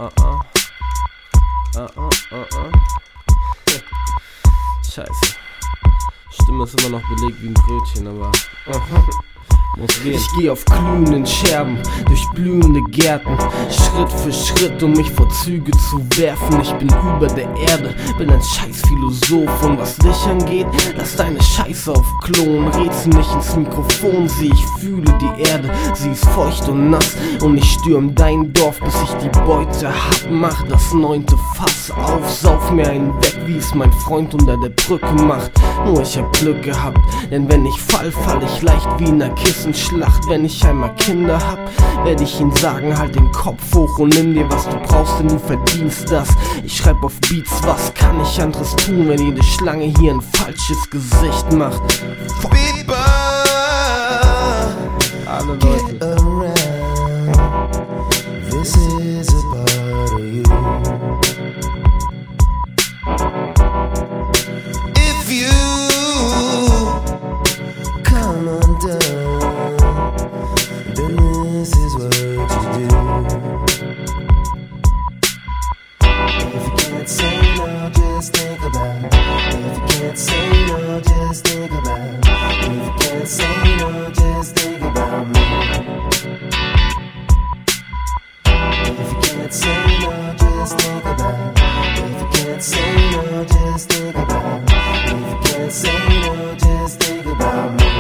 Scheiße. Stimme ist immer noch belegt wie ein Brötchen, aber muss gehen. Ich geh auf glühenden Scherben durch blühende Gärten, Schritt für Schritt, um mich vor Züge zu werfen. Ich bin über der Erde, bin ein scheiß Philosoph. Und was dich angeht, lass deine Scheiße auf Klon. Rätsel nicht ins Mikrofon, ich fühle die Erde. Sie ist feucht und nass und ich stürm dein Dorf, bis ich die Beute hab. Mach das 9. Fass auf, sauf mir einen weg, wie es mein Freund unter der Brücke macht. Nur ich hab Glück gehabt, denn wenn ich fall ich leicht wie in einer Kissenschlacht. Wenn ich einmal Kinder hab, werd ich ihnen sagen, halt den Kopf hoch und nimm dir was du brauchst, denn du verdienst das. Ich schreib auf Beats, was kann ich anderes tun, wenn jede Schlange hier ein falsches Gesicht macht. Fuck. Alle Leute. This is a part of you. If you come undone, then this is what you do. If you can't say no, just think about it. If you can't say no, just think about it. If you can't say no, just think about me. If you can't say no, just think about it. If you can't say no, just think about it. If you can't say no, just think about me.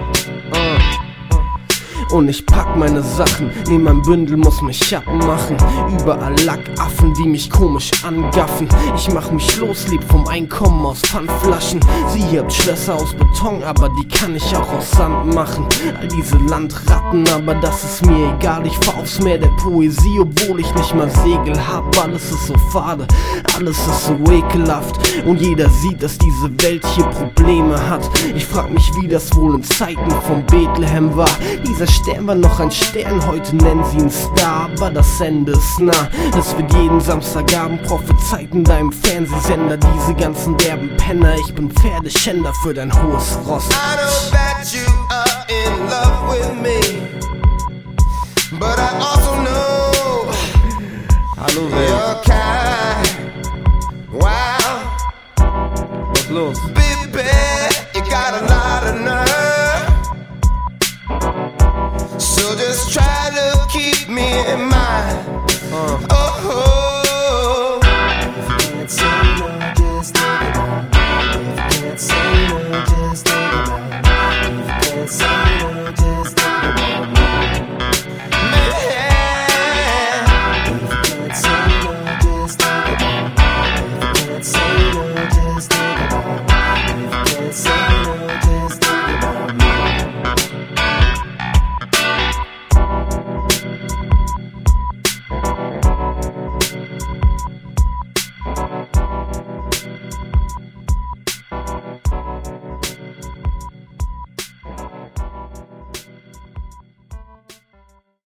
Und ich pack meine Sachen, nehm mein Bündel, muss mich abmachen. Überall Lackaffen, die mich komisch angaffen. Ich mach mich los, leb vom Einkommen aus Pfandflaschen. Sie habt Schlösser aus Beton, aber die kann ich auch aus Sand machen. All diese Landratten, aber das ist mir egal. Ich fahr aufs Meer der Poesie, obwohl ich nicht mal Segel hab. Alles ist so fade, alles ist so ekelhaft. Und jeder sieht, dass diese Welt hier Probleme hat. Ich frag mich, wie das wohl in Zeiten von Bethlehem war. Dieser Stern war noch ein Stern, heute nennen sie ihn Star. Aber das Ende ist nah, das wird jeden Samstagabend prophezeit in deinem Fernsehsender. Diese ganzen derben Penner, ich bin Pferdeschänder für dein hohes Ross. I know that you are in love with me, but I also know. Hallo Welt.